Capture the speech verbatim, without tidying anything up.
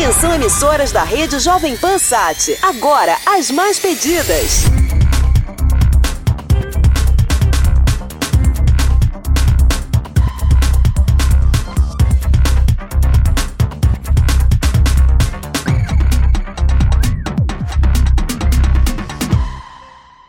Atenção, emissoras da rede Jovem Pan Sat. Agora, as mais pedidas.